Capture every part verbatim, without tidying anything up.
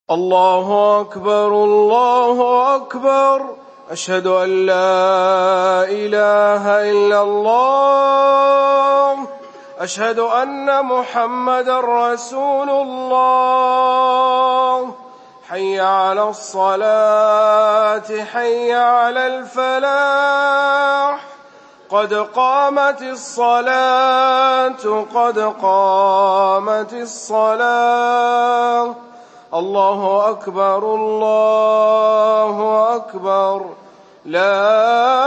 الله أكبر الله أكبر أشهد أن لا إله إلا الله أشهد أن محمدًا رسول الله حي على الصلاة حي على الفلاح قد قامت الصلاة قد قامت الصلاة الله أكبر الله أكبر لا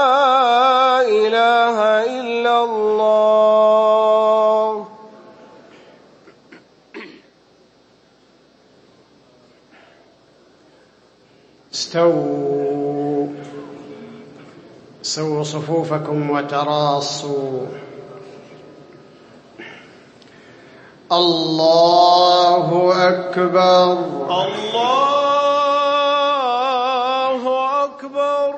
إله إلا الله. استووا سووا صفوفكم وتراصوا. الله أكبر الله أكبر.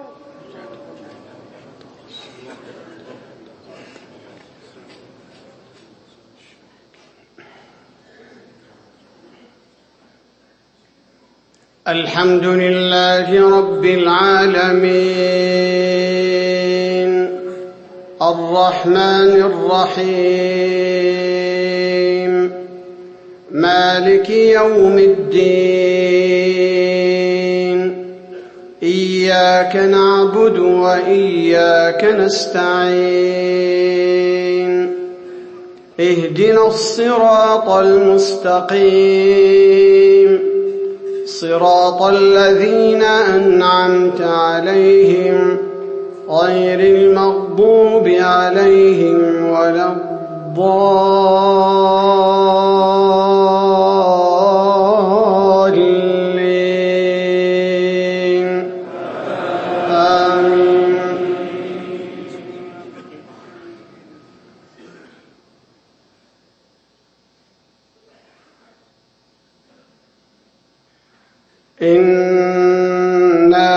الحمد لله رب العالمين الرحمن الرحيم مالك يوم الدين إياك نعبد وإياك نستعين اهدنا الصراط المستقيم صراط الذين أنعمت عليهم غير المغضوب عليهم ولا الضالين آمين. إنا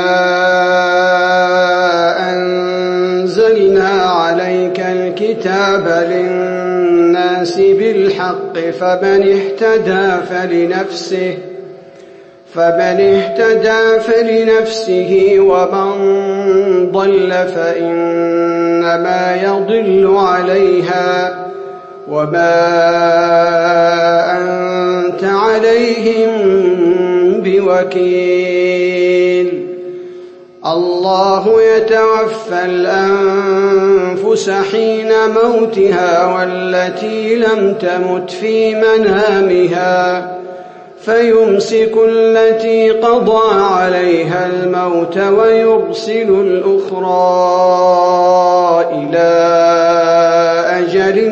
أنزلنا عليك الكتاب للناس بالحق فمن اهتدى فلنفسه فمن اهتدى فلنفسه ومن ضل فإنما يضل عليها وما أنت عليهم بوكيل. الله يتوفى الأنفس حين موتها والتي لم تمت في منامها فيمسك التي قضى عليها الموت ويرسل الأخرى إلى أجل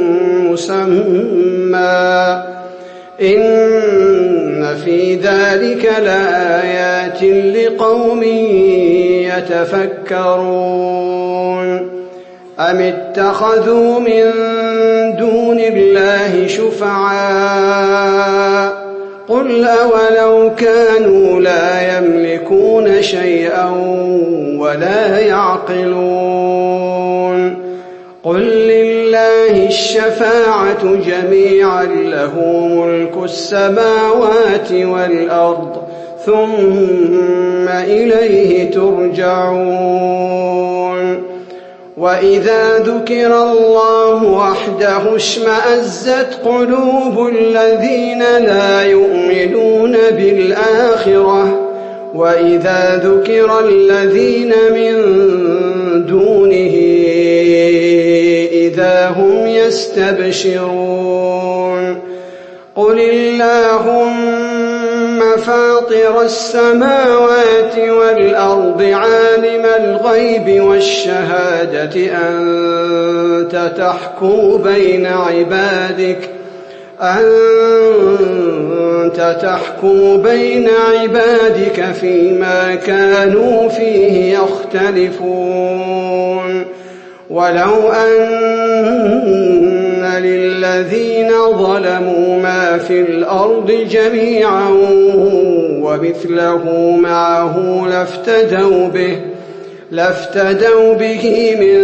مسمى إن في ذلك لآيات لقوم يتفكرون. أم اتخذوا من دون الله شفعاء قل أولو كانوا لا يملكون شيئا ولا يعقلون قل لله الشفاعة جميعا له ملك السماوات والأرض ثم إليه ترجعون. وإذا ذكر الله وحده اشمأزت قلوب الذين لا يؤمنون بالآخرة وإذا ذكر الذين من دونه إذا هم يستبشرون. قل اللهم فاطر السماوات والأرض عالم الغيب والشهادة أنت تحكم بين عبادك أنت تحكم بين عبادك فيما كانوا فيه يختلفون. ولو أن للذين ظلموا ما في الأرض جميعا ومثله معه لافتدوا به لافتدوا به من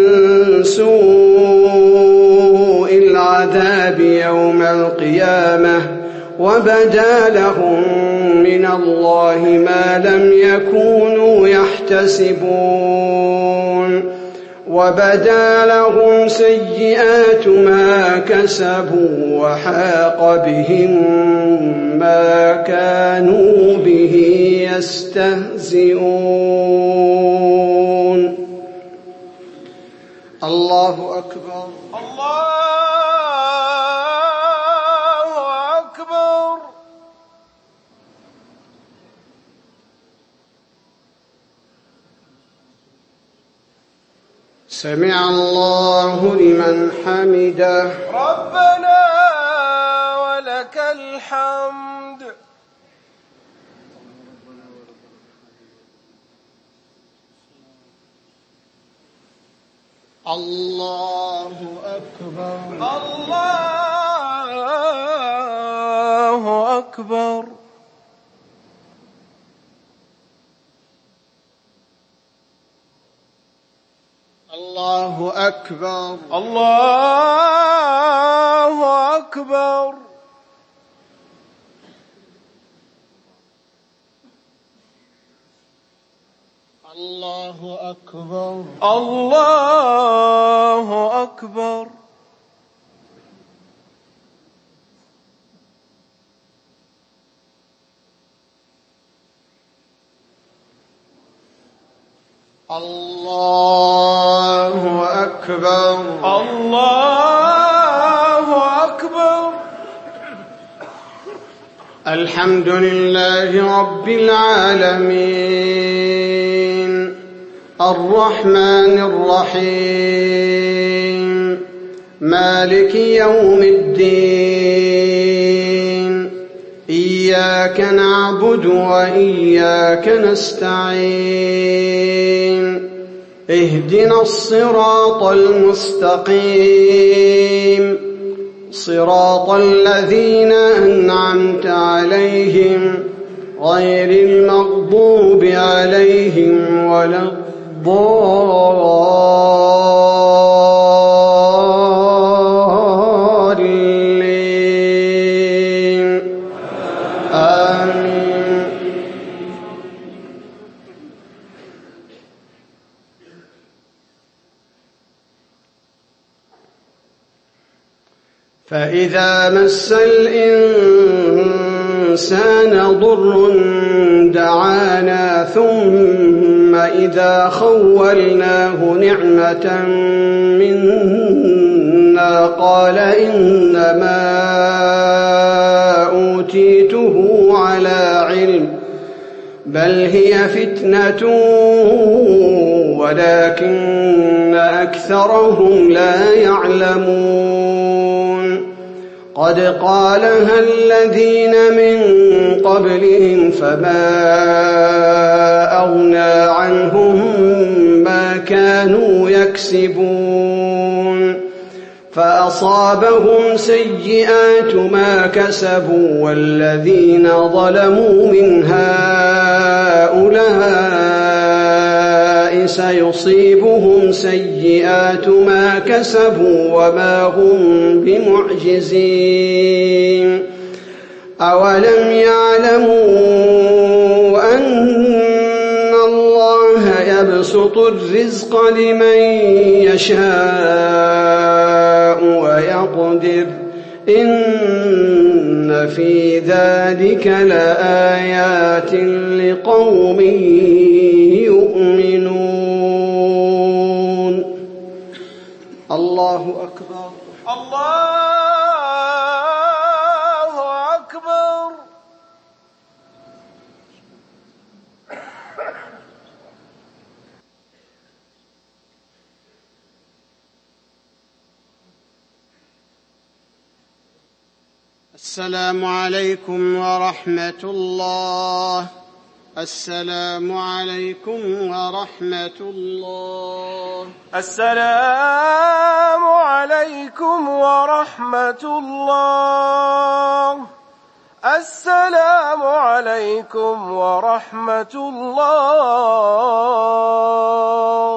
سوء العذاب يوم القيامة وبدا لهم من الله ما لم يكونوا يحتسبون وبدا لهم سيئات ما كسبوا وحاق بهم ما كانوا به يستهزئون. الله أكبر. الله أكبر. سمع الله لمن حمده. ربنا ولك الحمد. الله أكبر. الله أكبر. الله أكبر. الله أكبر. الله أكبر. الله أكبر. الله أكبر. الله أكبر. الحمد لله رب العالمين الرحمن الرحيم مالك يوم الدين إياك نعبد وإياك نستعين اهدنا الصراط المستقيم صراط الذين أنعمت عليهم غير المغضوب عليهم ولا الضالين آمين. فإذا مس الإنسان ضر دعانا ثم إذا خولناه نعمة منا قال إنما أوتيته على علم بل هي فتنة ولكن أكثرهم لا يعلمون. قد قالها الذين من قبلهم فما أغنى عنهم ما كانوا يكسبون فأصابهم سيئات ما كسبوا والذين ظلموا من هؤلاء سيصيبهم سيئات ما كسبوا وما هم بمعجزين. أولم يعلموا أن الله يبسط الرزق لمن يشاء ويقدر إن في ذلك لآيات لقوم يؤمنون. الله أكبر. الله أكبر. السلام عليكم ورحمة الله. السلام عليكم ورحمة الله. السلام عليكم ورحمة الله. السلام عليكم ورحمة الله.